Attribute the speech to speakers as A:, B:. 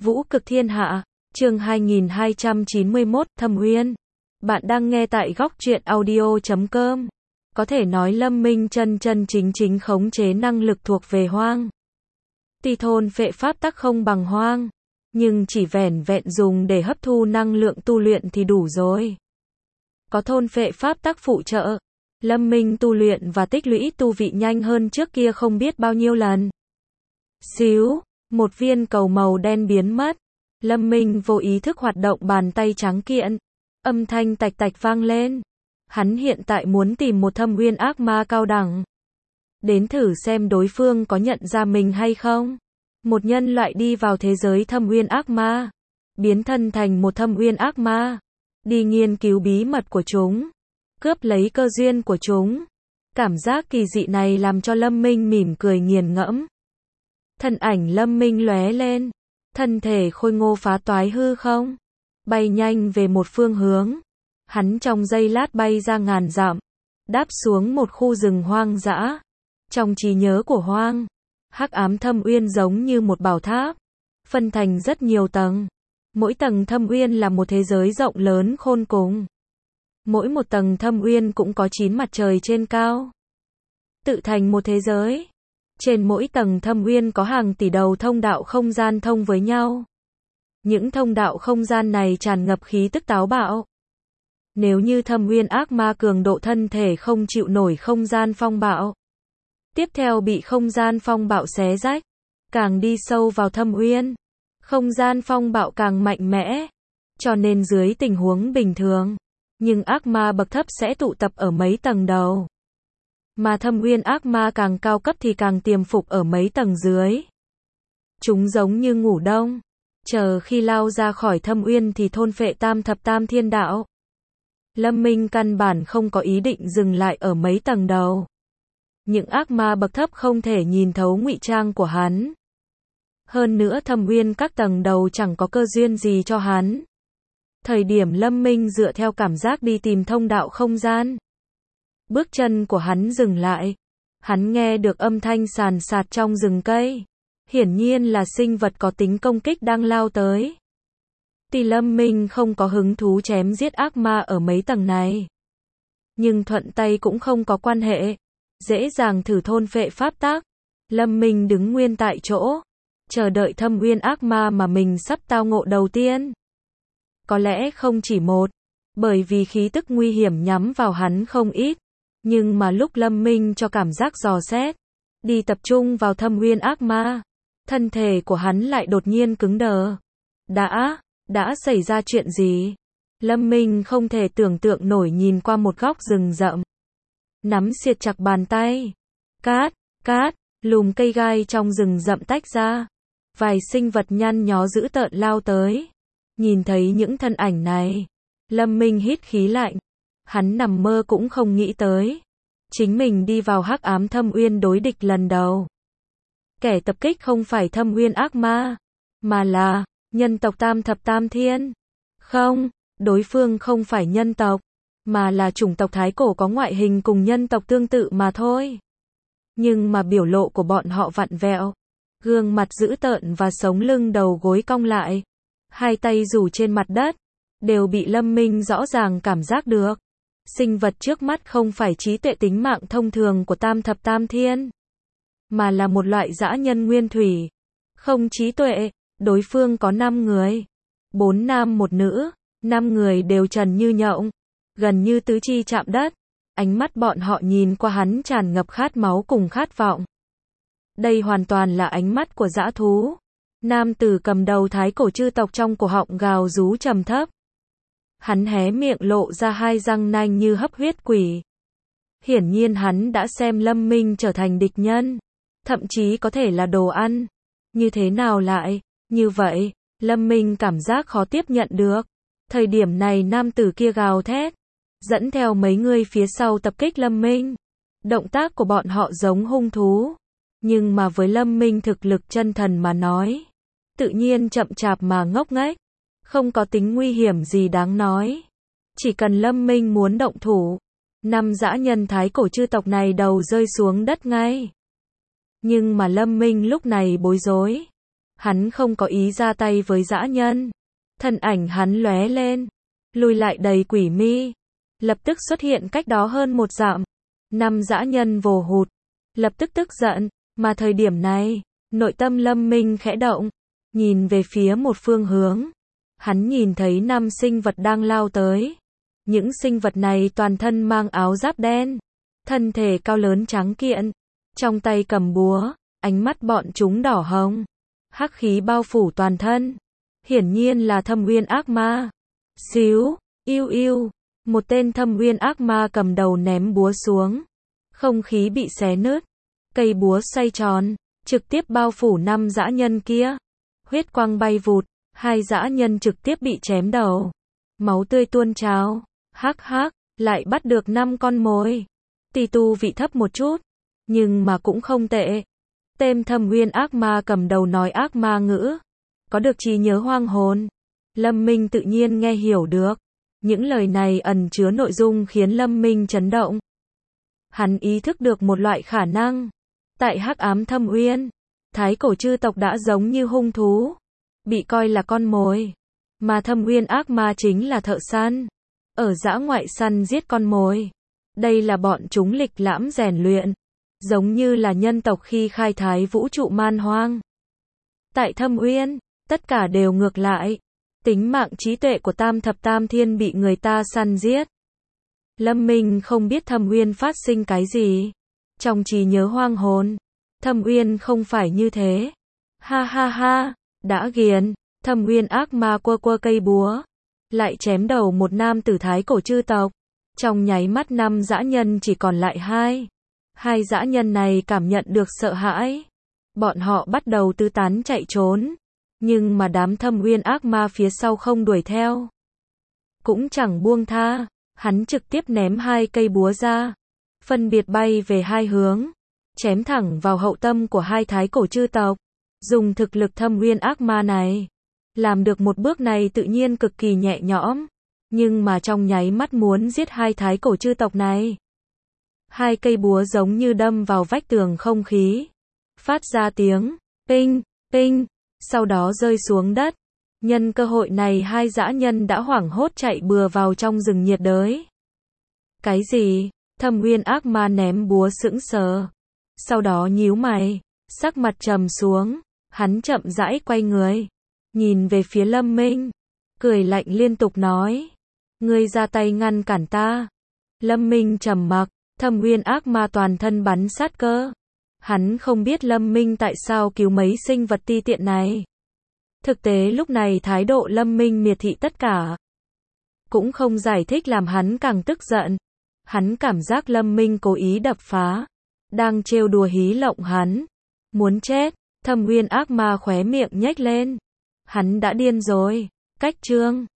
A: Vũ cực thiên hạ, chương 2291, Thâm Uyên. Bạn đang nghe tại góc truyện audio.com. Có thể nói Lâm Minh chân chính khống chế năng lực thuộc về hoang. Tuy thôn phệ pháp tắc không bằng hoang, nhưng chỉ vẻn vẹn dùng để hấp thu năng lượng tu luyện thì đủ rồi. Có thôn phệ pháp tắc phụ trợ, Lâm Minh tu luyện và tích lũy tu vị nhanh hơn trước kia không biết bao nhiêu lần. Xíu, một viên cầu màu đen biến mất. Lâm Minh vô ý thức hoạt động bàn tay trắng kiện. Âm thanh tạch tạch vang lên. Hắn hiện tại muốn tìm một Thâm Uyên ác ma cao đẳng. Đến thử xem đối phương có nhận ra mình hay không. Một nhân loại đi vào thế giới Thâm Uyên ác ma. Biến thân thành một Thâm Uyên ác ma. Đi nghiên cứu bí mật của chúng. Cướp lấy cơ duyên của chúng. Cảm giác kỳ dị này làm cho Lâm Minh mỉm cười nghiền ngẫm. Thân ảnh Lâm Minh lóe lên. Thân thể khôi ngô phá toái hư không. Bay nhanh về một phương hướng. Hắn trong giây lát bay ra ngàn dặm. Đáp xuống một khu rừng hoang dã. Trong trí nhớ của hoang, hắc ám Thâm Uyên giống như một bảo tháp. Phân thành rất nhiều tầng. Mỗi tầng Thâm Uyên là một thế giới rộng lớn khôn cùng. Mỗi một tầng Thâm Uyên cũng có 9 mặt trời trên cao. Tự thành một thế giới. Trên mỗi tầng Thâm Uyên có hàng tỷ đầu thông đạo không gian thông với nhau. Những thông đạo không gian này tràn ngập khí tức táo bạo. Nếu như Thâm Uyên ác ma cường độ thân thể không chịu nổi không gian phong bạo, tiếp theo bị không gian phong bạo xé rách, càng đi sâu vào Thâm Uyên, không gian phong bạo càng mạnh mẽ. Cho nên dưới tình huống bình thường, nhưng ác ma bậc thấp sẽ tụ tập ở mấy tầng đầu. Mà Thâm Uyên ác ma càng cao cấp thì càng tiềm phục ở mấy tầng dưới. Chúng giống như ngủ đông, chờ khi lao ra khỏi Thâm Uyên thì thôn phệ tam thập tam thiên đạo. Lâm Minh căn bản không có ý định dừng lại ở mấy tầng đầu. Những ác ma bậc thấp không thể nhìn thấu ngụy trang của hắn. Hơn nữa Thâm Uyên các tầng đầu chẳng có cơ duyên gì cho hắn. Thời điểm Lâm Minh dựa theo cảm giác đi tìm thông đạo không gian. Bước chân của hắn dừng lại. Hắn nghe được âm thanh sàn sạt trong rừng cây. Hiển nhiên là sinh vật có tính công kích đang lao tới. Tuy Lâm Minh không có hứng thú chém giết ác ma ở mấy tầng này, nhưng thuận tay cũng không có quan hệ. Dễ dàng thử thôn phệ pháp tắc. Lâm Minh đứng nguyên tại chỗ, chờ đợi Thâm Uyên ác ma mà mình sắp tao ngộ đầu tiên. Có lẽ không chỉ một, bởi vì khí tức nguy hiểm nhắm vào hắn không ít. Nhưng mà lúc Lâm Minh cho cảm giác dò xét, đi tập trung vào Thâm Uyên ác ma, thân thể của hắn lại đột nhiên cứng đờ. Đã xảy ra chuyện gì? Lâm Minh không thể tưởng tượng nổi nhìn qua một góc rừng rậm. Nắm siết chặt bàn tay. Cát, lùm cây gai trong rừng rậm tách ra. Vài sinh vật nhăn nhó dữ tợn lao tới. Nhìn thấy những thân ảnh này, Lâm Minh hít khí lạnh. Hắn nằm mơ cũng không nghĩ tới. Chính mình đi vào hắc ám Thâm Uyên đối địch lần đầu. Kẻ tập kích không phải Thâm Uyên ác ma, mà là nhân tộc tam thập tam thiên. Không, đối phương không phải nhân tộc, mà là chủng tộc thái cổ có ngoại hình cùng nhân tộc tương tự mà thôi. Nhưng mà biểu lộ của bọn họ vặn vẹo, gương mặt dữ tợn và sống lưng đầu gối cong lại, hai tay rủ trên mặt đất, đều bị Lâm Minh rõ ràng cảm giác được. Sinh vật trước mắt không phải trí tuệ tính mạng thông thường của tam thập tam thiên, mà là một loại dã nhân nguyên thủy. Không trí tuệ, đối phương có 5 người, 4 nam 1 nữ, 5 người đều trần như nhộng, gần như tứ chi chạm đất. Ánh mắt bọn họ nhìn qua hắn tràn ngập khát máu cùng khát vọng. Đây hoàn toàn là ánh mắt của dã thú. Nam tử cầm đầu thái cổ chư tộc trong cổ họng gào rú trầm thấp. Hắn hé miệng lộ ra hai răng nanh như hấp huyết quỷ. Hiển nhiên hắn đã xem Lâm Minh trở thành địch nhân, thậm chí có thể là đồ ăn. Như thế nào lại như vậy? Lâm Minh cảm giác khó tiếp nhận được. Thời điểm này nam tử kia gào thét, dẫn theo mấy người phía sau tập kích Lâm Minh. Động tác của bọn họ giống hung thú, nhưng mà với Lâm Minh thực lực chân thần mà nói, tự nhiên chậm chạp mà ngốc nghếch, không có tính nguy hiểm gì đáng nói. Chỉ cần Lâm Minh muốn động thủ, 5 dã nhân thái cổ chư tộc này đầu rơi xuống đất ngay. Nhưng mà Lâm Minh lúc này bối rối. Hắn không có ý ra tay với dã nhân. Thân ảnh hắn lóe lên, lùi lại đầy quỷ mi, lập tức xuất hiện cách đó hơn 1 dặm. 5 dã nhân vồ hụt, lập tức tức giận, mà thời điểm này, nội tâm Lâm Minh khẽ động, nhìn về phía một phương hướng. Hắn nhìn thấy 5 sinh vật đang lao tới. Những sinh vật này toàn thân mang áo giáp đen, thân thể cao lớn trắng kiện, trong tay cầm búa, ánh mắt bọn chúng đỏ hồng, hắc khí bao phủ toàn thân. Hiển nhiên là Thâm Uyên ác ma. Xíu, yêu yêu, một tên Thâm Uyên ác ma cầm đầu ném búa xuống. Không khí bị xé nứt, cây búa xoay tròn, trực tiếp bao phủ 5 dã nhân kia. Huyết quang bay vụt, 2 dã nhân trực tiếp bị chém đầu. Máu tươi tuôn trào, hắc hắc, lại bắt được 5 con mồi. Tỷ tu vị thấp một chút, nhưng mà cũng không tệ. Tên Thâm Uyên ác ma cầm đầu nói ác ma ngữ, có được trí nhớ hoang hồn. Lâm Minh tự nhiên nghe hiểu được. Những lời này ẩn chứa nội dung khiến Lâm Minh chấn động. Hắn ý thức được một loại khả năng. Tại Hắc Ám Thâm Uyên, thái cổ chư tộc đã giống như hung thú, bị coi là con mồi, mà Thâm Uyên ác ma chính là thợ săn, ở dã ngoại săn giết con mồi. Đây là bọn chúng lịch lãm rèn luyện, giống như là nhân tộc khi khai thái vũ trụ man hoang. Tại Thâm Uyên, tất cả đều ngược lại. Tính mạng trí tuệ của Tam Thập Tam Thiên bị người ta săn giết. Lâm Minh không biết Thâm Uyên phát sinh cái gì. Trong trí nhớ hoang hồn, Thâm Uyên không phải như thế. Ha ha ha, đã ghiền. Thâm Uyên ác ma quơ quơ cây búa, lại chém đầu một nam tử thái cổ chư tộc. Trong nháy mắt 5 dã nhân chỉ còn lại 2. 2 dã nhân này cảm nhận được sợ hãi. Bọn họ bắt đầu tứ tán chạy trốn. Nhưng mà đám Thâm Uyên ác ma phía sau không đuổi theo, cũng chẳng buông tha. Hắn trực tiếp ném 2 cây búa ra, phân biệt bay về 2 hướng, chém thẳng vào hậu tâm của 2 thái cổ chư tộc. Dùng thực lực Thâm Uyên ác ma này, làm được một bước này tự nhiên cực kỳ nhẹ nhõm. Nhưng mà trong nháy mắt muốn giết 2 thái cổ chư tộc này, 2 cây búa giống như đâm vào vách tường không khí, phát ra tiếng ping, ping, sau đó rơi xuống đất. Nhân cơ hội này 2 dã nhân đã hoảng hốt chạy bừa vào trong rừng nhiệt đới. Cái gì? Thâm Uyên ác ma ném búa sững sờ, sau đó nhíu mày, sắc mặt trầm xuống. Hắn chậm rãi quay người, nhìn về phía Lâm Minh, cười lạnh liên tục nói: ngươi ra tay ngăn cản ta. Lâm Minh trầm mặc. Thâm Uyên ác ma toàn thân bắn sát cơ. Hắn không biết Lâm Minh tại sao cứu mấy sinh vật ti tiện này. Thực tế lúc này thái độ Lâm Minh miệt thị tất cả, cũng không giải thích làm hắn càng tức giận. Hắn cảm giác Lâm Minh cố ý đập phá, đang trêu đùa hí lộng hắn. Muốn chết. Thâm Uyên ác ma khóe miệng nhếch lên. Hắn đã điên rồi. Cách chương